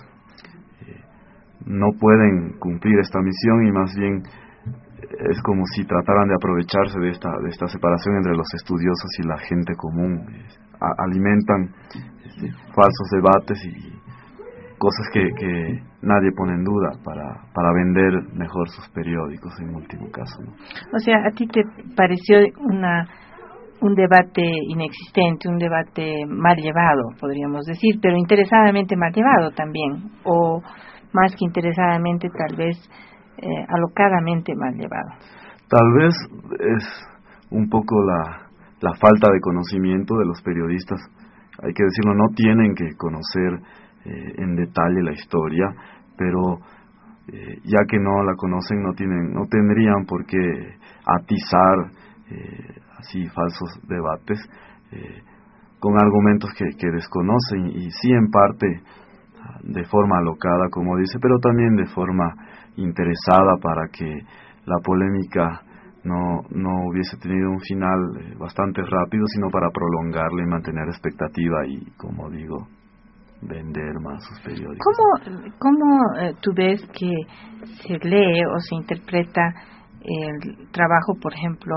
no pueden cumplir esta misión, y más bien es como si trataran de aprovecharse de esta de esta separación entre los estudiosos y la gente común. A, alimentan este, falsos debates y cosas que, que nadie pone en duda para para vender mejor sus periódicos en último caso, ¿no? O sea, ¿a ti te pareció una un debate inexistente, un debate mal llevado, podríamos decir, pero interesadamente mal llevado también, o más que interesadamente, tal vez eh, alocadamente mal llevado. Tal vez es un poco la, la falta de conocimiento de los periodistas. Hay que decirlo, no tienen que conocer eh, en detalle la historia, pero eh, ya que no la conocen, no tienen, no tendrían por qué atizar eh, así falsos debates eh, con argumentos que, que desconocen, y sí en parte de forma alocada, como dice, pero también de forma interesada para que la polémica no no hubiese tenido un final eh, bastante rápido, sino para prolongarla y mantener expectativa y, como digo, vender más sus periódicos. ¿Cómo, cómo eh, tú ves que se lee o se interpreta el trabajo, por ejemplo,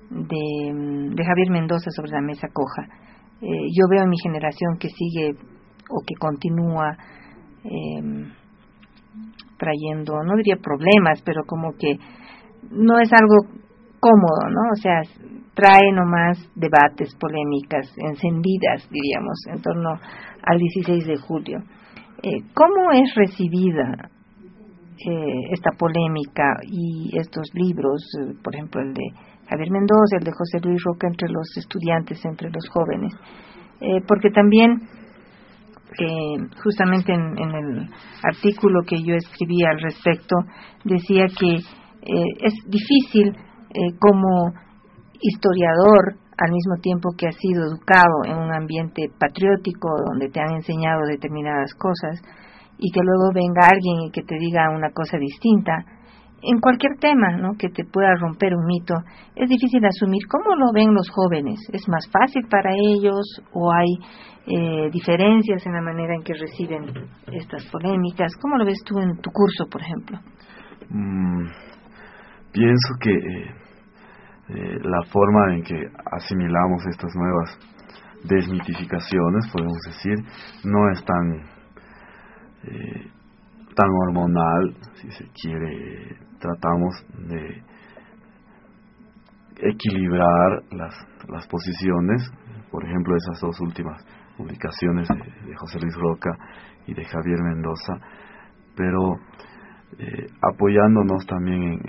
de, de Javier Mendoza sobre la mesa coja? Eh, yo veo en mi generación que sigue o que continúa eh, trayendo, no diría problemas, pero como que no es algo cómodo, ¿no? O sea, trae nomás debates, polémicas, encendidas, diríamos, en torno al dieciséis de julio. Eh, ¿Cómo es recibida eh, esta polémica y estos libros, eh, por ejemplo, el de Javier Mendoza, el de José Luis Roca, entre los estudiantes, entre los jóvenes? Eh, porque también, eh, justamente en, en el artículo que yo escribí al respecto, decía que eh, es difícil eh, como historiador, al mismo tiempo que has sido educado en un ambiente patriótico donde te han enseñado determinadas cosas, y que luego venga alguien y que te diga una cosa distinta en cualquier tema, ¿no?, que te pueda romper un mito. Es difícil asumir. ¿Cómo lo ven los jóvenes? ¿Es más fácil para ellos o hay eh, diferencias en la manera en que reciben estas polémicas? ¿Cómo lo ves tú en tu curso, por ejemplo? Mm, pienso que eh, eh, la forma en que asimilamos estas nuevas desmitificaciones, podemos decir, no es tan eh, tan hormonal, si se quiere. Tratamos de equilibrar las las posiciones, por ejemplo, esas dos últimas publicaciones de, de José Luis Roca y de Javier Mendoza, pero eh, apoyándonos también en,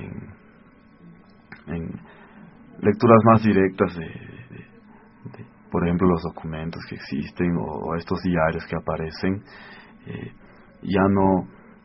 en, en lecturas más directas de, de, de, por ejemplo, los documentos que existen o, o estos diarios que aparecen, eh, ya no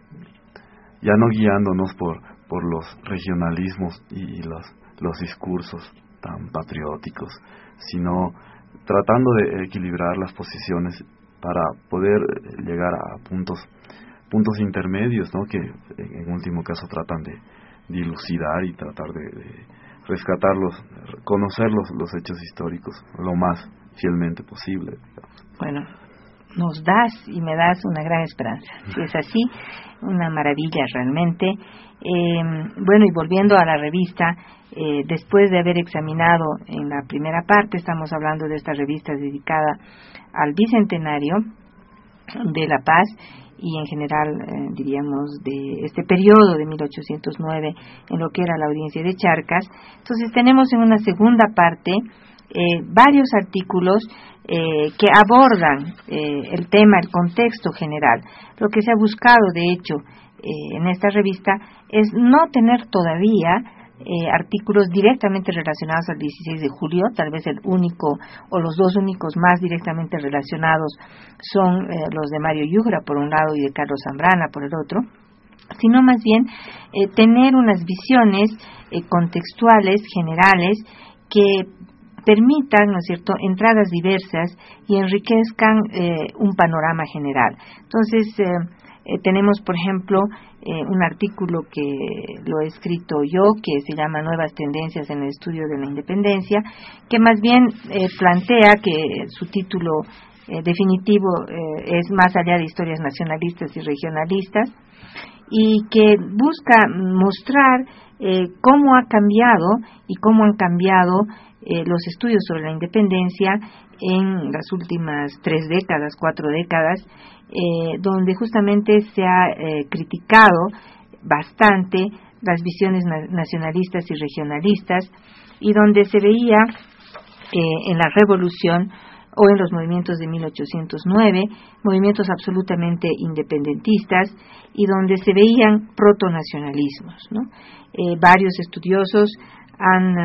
ya no guiándonos por por los regionalismos y los los discursos tan patrióticos, sino tratando de equilibrar las posiciones para poder llegar a puntos puntos intermedios, ¿no?, que en último caso tratan de dilucidar y tratar de, de rescatarlos, conocer los, los hechos históricos lo más fielmente posible. Bueno, nos das y me das una gran esperanza. Si es así, una maravilla realmente. Eh, bueno, y volviendo a la revista, eh, después de haber examinado en la primera parte, estamos hablando de esta revista dedicada al bicentenario de La Paz y en general, eh, diríamos, de este periodo de mil ochocientos nueve en lo que era la audiencia de Charcas. Entonces tenemos en una segunda parte eh, varios artículos eh, que abordan eh, el tema, el contexto general. Lo que se ha buscado, de hecho, eh, en esta revista es no tener todavía Eh, artículos directamente relacionados al dieciséis de julio, tal vez el único o los dos únicos más directamente relacionados son eh, los de Mario Yugra por un lado y de Carlos Zambrana por el otro, sino más bien eh, tener unas visiones eh, contextuales, generales, que permitan, ¿no es cierto?, entradas diversas y enriquezcan eh, un panorama general. Entonces, eh, eh, tenemos, por ejemplo, Eh, un artículo que lo he escrito yo, que se llama Nuevas tendencias en el estudio de la independencia, que más bien eh, plantea que su título eh, definitivo eh, es Más allá de historias nacionalistas y regionalistas, y que busca mostrar eh, cómo ha cambiado y cómo han cambiado eh, los estudios sobre la independencia en las últimas tres décadas, cuatro décadas, eh, donde justamente se ha eh, criticado bastante las visiones na- nacionalistas y regionalistas, y donde se veía eh, en la Revolución o en los movimientos de mil ochocientos nueve, movimientos absolutamente independentistas y donde se veían protonacionalismos, ¿no? Eh, varios estudiosos han,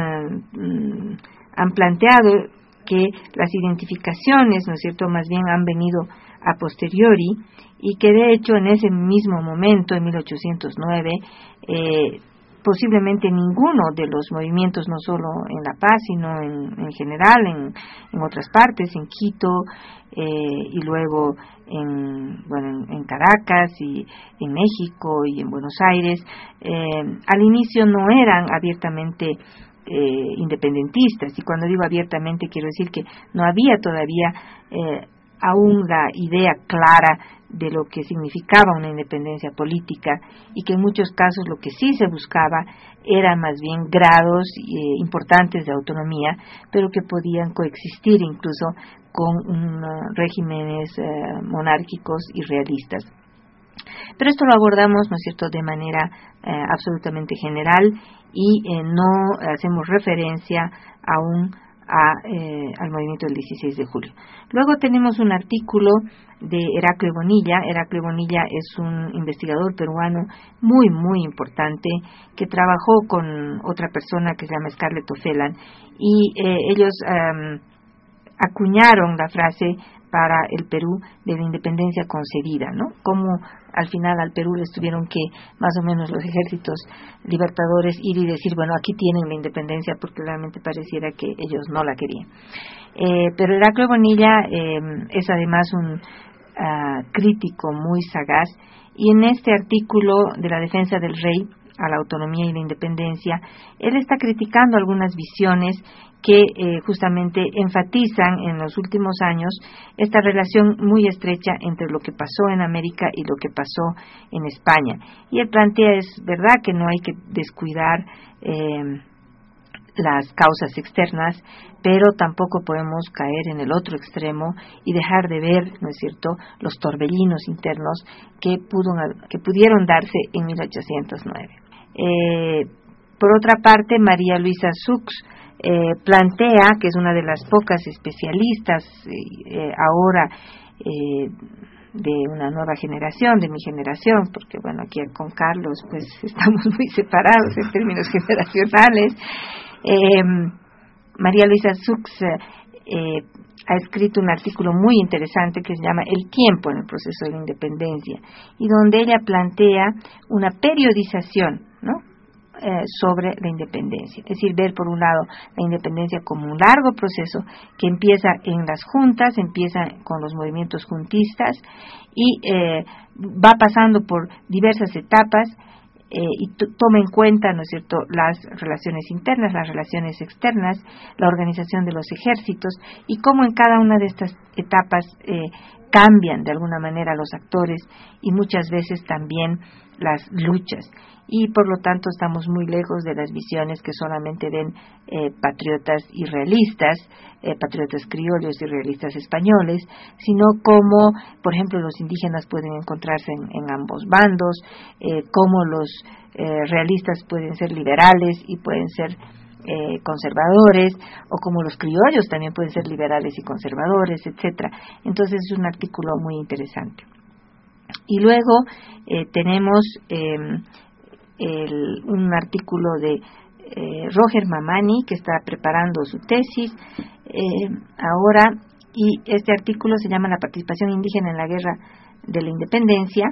uh, han planteado que las identificaciones, ¿no es cierto?, más bien han venido a posteriori y que de hecho en ese mismo momento, en mil ochocientos nueve, eh, posiblemente ninguno de los movimientos, no solo en La Paz, sino en, en general, en, en otras partes, en Quito, eh, y luego en, bueno, en, en Caracas y en México y en Buenos Aires, eh, al inicio no eran abiertamente eh, independentistas, y cuando digo abiertamente quiero decir que no había todavía eh, aún la idea clara de lo que significaba una independencia política, y que en muchos casos lo que sí se buscaba eran más bien grados eh, importantes de autonomía, pero que podían coexistir incluso con um, regímenes eh, monárquicos y realistas. Pero esto lo abordamos, ¿no es cierto?, de manera eh, absolutamente general y eh, no hacemos referencia aún A, eh, al movimiento del dieciséis de julio. Luego tenemos un artículo de Heraclio Bonilla. Heraclio Bonilla es un investigador peruano muy, muy importante que trabajó con otra persona que se llama Scarlett O'Phelan, y eh, ellos um, acuñaron la frase para el Perú de la independencia concedida, ¿no? Como al final al Perú les tuvieron que, más o menos los ejércitos libertadores, ir y decir, bueno, aquí tienen la independencia, porque realmente pareciera que ellos no la querían. Eh, pero Heraclio Bonilla eh, es además un uh, crítico muy sagaz, y en este artículo de la defensa del rey a la autonomía y la independencia, él está criticando algunas visiones que eh, justamente enfatizan en los últimos años esta relación muy estrecha entre lo que pasó en América y lo que pasó en España. Y él plantea, es verdad que no hay que descuidar eh, las causas externas, pero tampoco podemos caer en el otro extremo y dejar de ver, ¿no es cierto?, los torbellinos internos que, pudo, que pudieron darse en mil ochocientos nueve. Eh, por otra parte, María Luisa Sux Eh, plantea, que es una de las pocas especialistas eh, ahora eh, de una nueva generación, de mi generación, porque bueno, aquí con Carlos pues estamos muy separados en términos generacionales. eh, María Luisa Sux eh, ha escrito un artículo muy interesante que se llama El tiempo en el proceso de la independencia, y donde ella plantea una periodización, ¿no?, Eh, sobre la independencia, es decir, ver por un lado la independencia como un largo proceso que empieza en las juntas, empieza con los movimientos juntistas y eh, va pasando por diversas etapas eh, y t- toma en cuenta, ¿no es cierto?, las relaciones internas, las relaciones externas, la organización de los ejércitos, y cómo en cada una de estas etapas eh, cambian de alguna manera los actores y muchas veces también las luchas. Y por lo tanto estamos muy lejos de las visiones que solamente ven eh, patriotas y realistas, eh, patriotas criollos y realistas españoles, sino como, por ejemplo, los indígenas pueden encontrarse en, en ambos bandos, eh, como los eh, realistas pueden ser liberales y pueden ser eh, conservadores, o como los criollos también pueden ser liberales y conservadores, etcétera. Entonces es un artículo muy interesante. Y luego eh, tenemos eh, El, un artículo de eh, Roger Mamani, que está preparando su tesis eh, ahora, y este artículo se llama La participación indígena en la guerra de la independencia,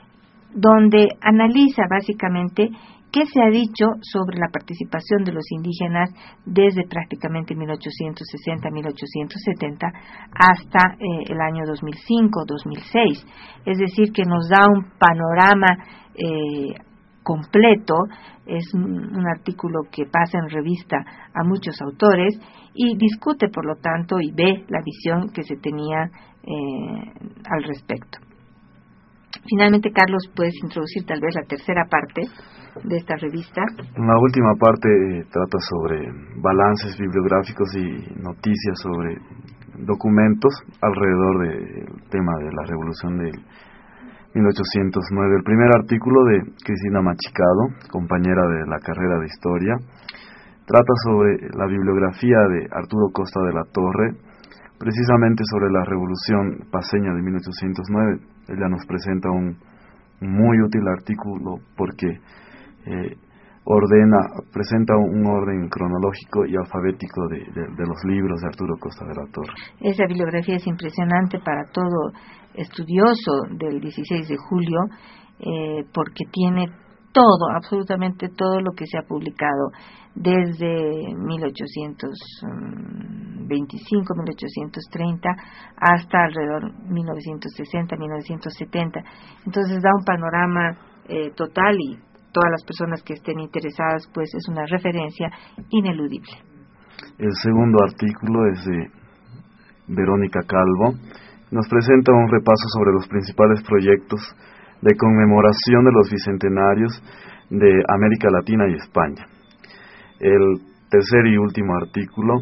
donde analiza básicamente qué se ha dicho sobre la participación de los indígenas desde prácticamente mil ochocientos sesenta a mil ochocientos setenta hasta eh, el año dos mil cinco dos mil seis. Es decir, que nos da un panorama eh, completo. Es un, un artículo que pasa en revista a muchos autores y discute, por lo tanto, y ve la visión que se tenía eh, al respecto. Finalmente, Carlos, puedes introducir tal vez la tercera parte de esta revista. La última parte eh, trata sobre balances bibliográficos y noticias sobre documentos alrededor del tema de la revolución del mil ochocientos nueve. El primer artículo de Cristina Machicado, compañera de la carrera de Historia, trata sobre la bibliografía de Arturo Costa de la Torre, precisamente sobre la Revolución Paceña de mil ochocientos nueve. Ella nos presenta un muy útil artículo porque eh, ordena, presenta un orden cronológico y alfabético de, de, de los libros de Arturo Costa de la Torre. Esa bibliografía es impresionante para todo estudioso del dieciséis de julio, eh, porque tiene todo, absolutamente todo lo que se ha publicado desde mil ochocientos veinticinco, mil ochocientos treinta hasta alrededor mil novecientos sesenta, mil novecientos setenta. Entonces da un panorama eh, total, y todas las personas que estén interesadas, pues es una referencia ineludible. El segundo artículo es de Verónica Calvo. Nos presenta un repaso sobre los principales proyectos de conmemoración de los bicentenarios de América Latina y España. El tercer y último artículo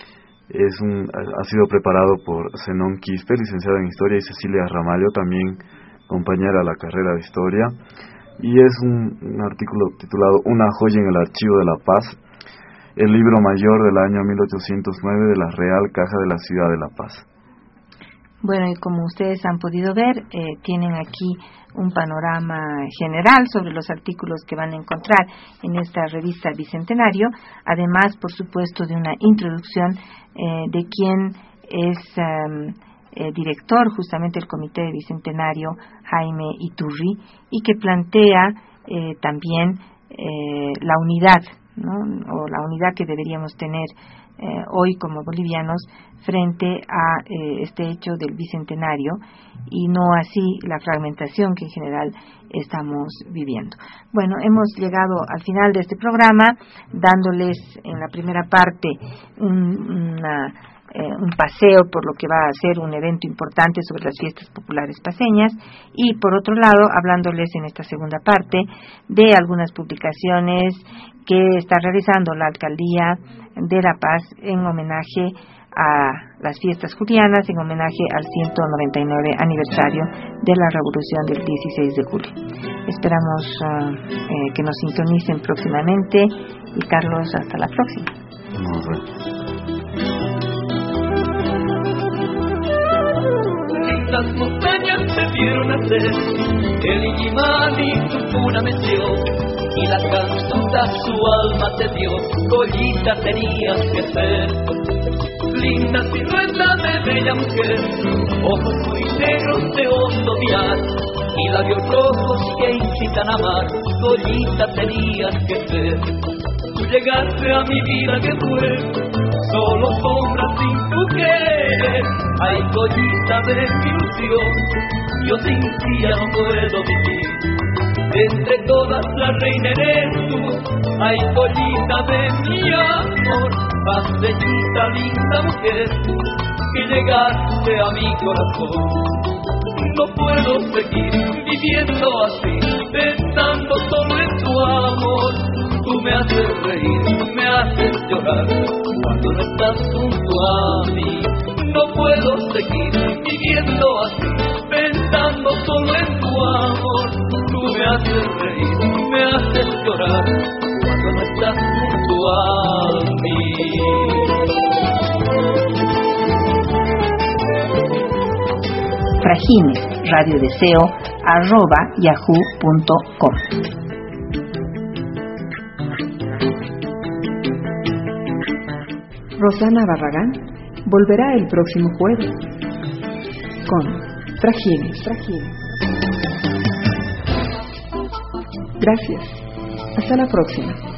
es un, ha sido preparado por Zenón Quispe, licenciada en Historia, y Cecilia Ramallo, también compañera de la carrera de Historia, y es un, un artículo titulado Una joya en el Archivo de la Paz, el libro mayor del año mil ochocientos nueve de la Real Caja de la Ciudad de La Paz. Bueno, y como ustedes han podido ver, eh, tienen aquí un panorama general sobre los artículos que van a encontrar en esta revista Bicentenario, además, por supuesto, de una introducción eh, de quién es um, eh, director justamente del Comité de Bicentenario, Jaime Iturri, y que plantea eh, también eh, la unidad, ¿no? o la unidad que deberíamos tener Eh, hoy como bolivianos frente a eh, este hecho del bicentenario, y no así la fragmentación que en general estamos viviendo. Bueno, hemos llegado al final de este programa, dándoles en la primera parte un, una, eh, un paseo por lo que va a ser un evento importante sobre las fiestas populares paceñas, y por otro lado hablándoles en esta segunda parte de algunas publicaciones que está realizando la Alcaldía de La Paz en homenaje a las fiestas julianas, en homenaje al ciento noventa y nueve aniversario de la Revolución del dieciséis de julio. Esperamos uh, eh, que nos sintonicen próximamente, y Carlos, hasta la próxima. Nos vemos. Las montañas se vieron nacer, el Illimani su cuna meció, y la cantuta su alma te dio, Collita tenías que ser. Linda silueta de bella mujer, ojos muy negros de hondo mirar, y labios rojos que incitan a amar, Collita tenías que ser. Tú llegaste a mi vida que fue solo sombra sin tu querer. Ay, Collita de mi ilusión, yo sin ti ya no puedo vivir. Entre todas la reina eres tú, ay, Collita de mi amor, paseñita, linda mujer, que llegaste a mi corazón. No puedo seguir viviendo así, pensando solo en tu amor. Tú me haces reír, me haces llorar, cuando no estás junto a mí. No puedo seguir viviendo así, pensando solo en tu amor. Tú me haces reír, me haces llorar, cuando no estás junto a mí. Fragines, radiodeseo, arroba yahoo punto com. Rosana Barragán volverá el próximo jueves con Fragines. Fragines. Gracias. Hasta la próxima.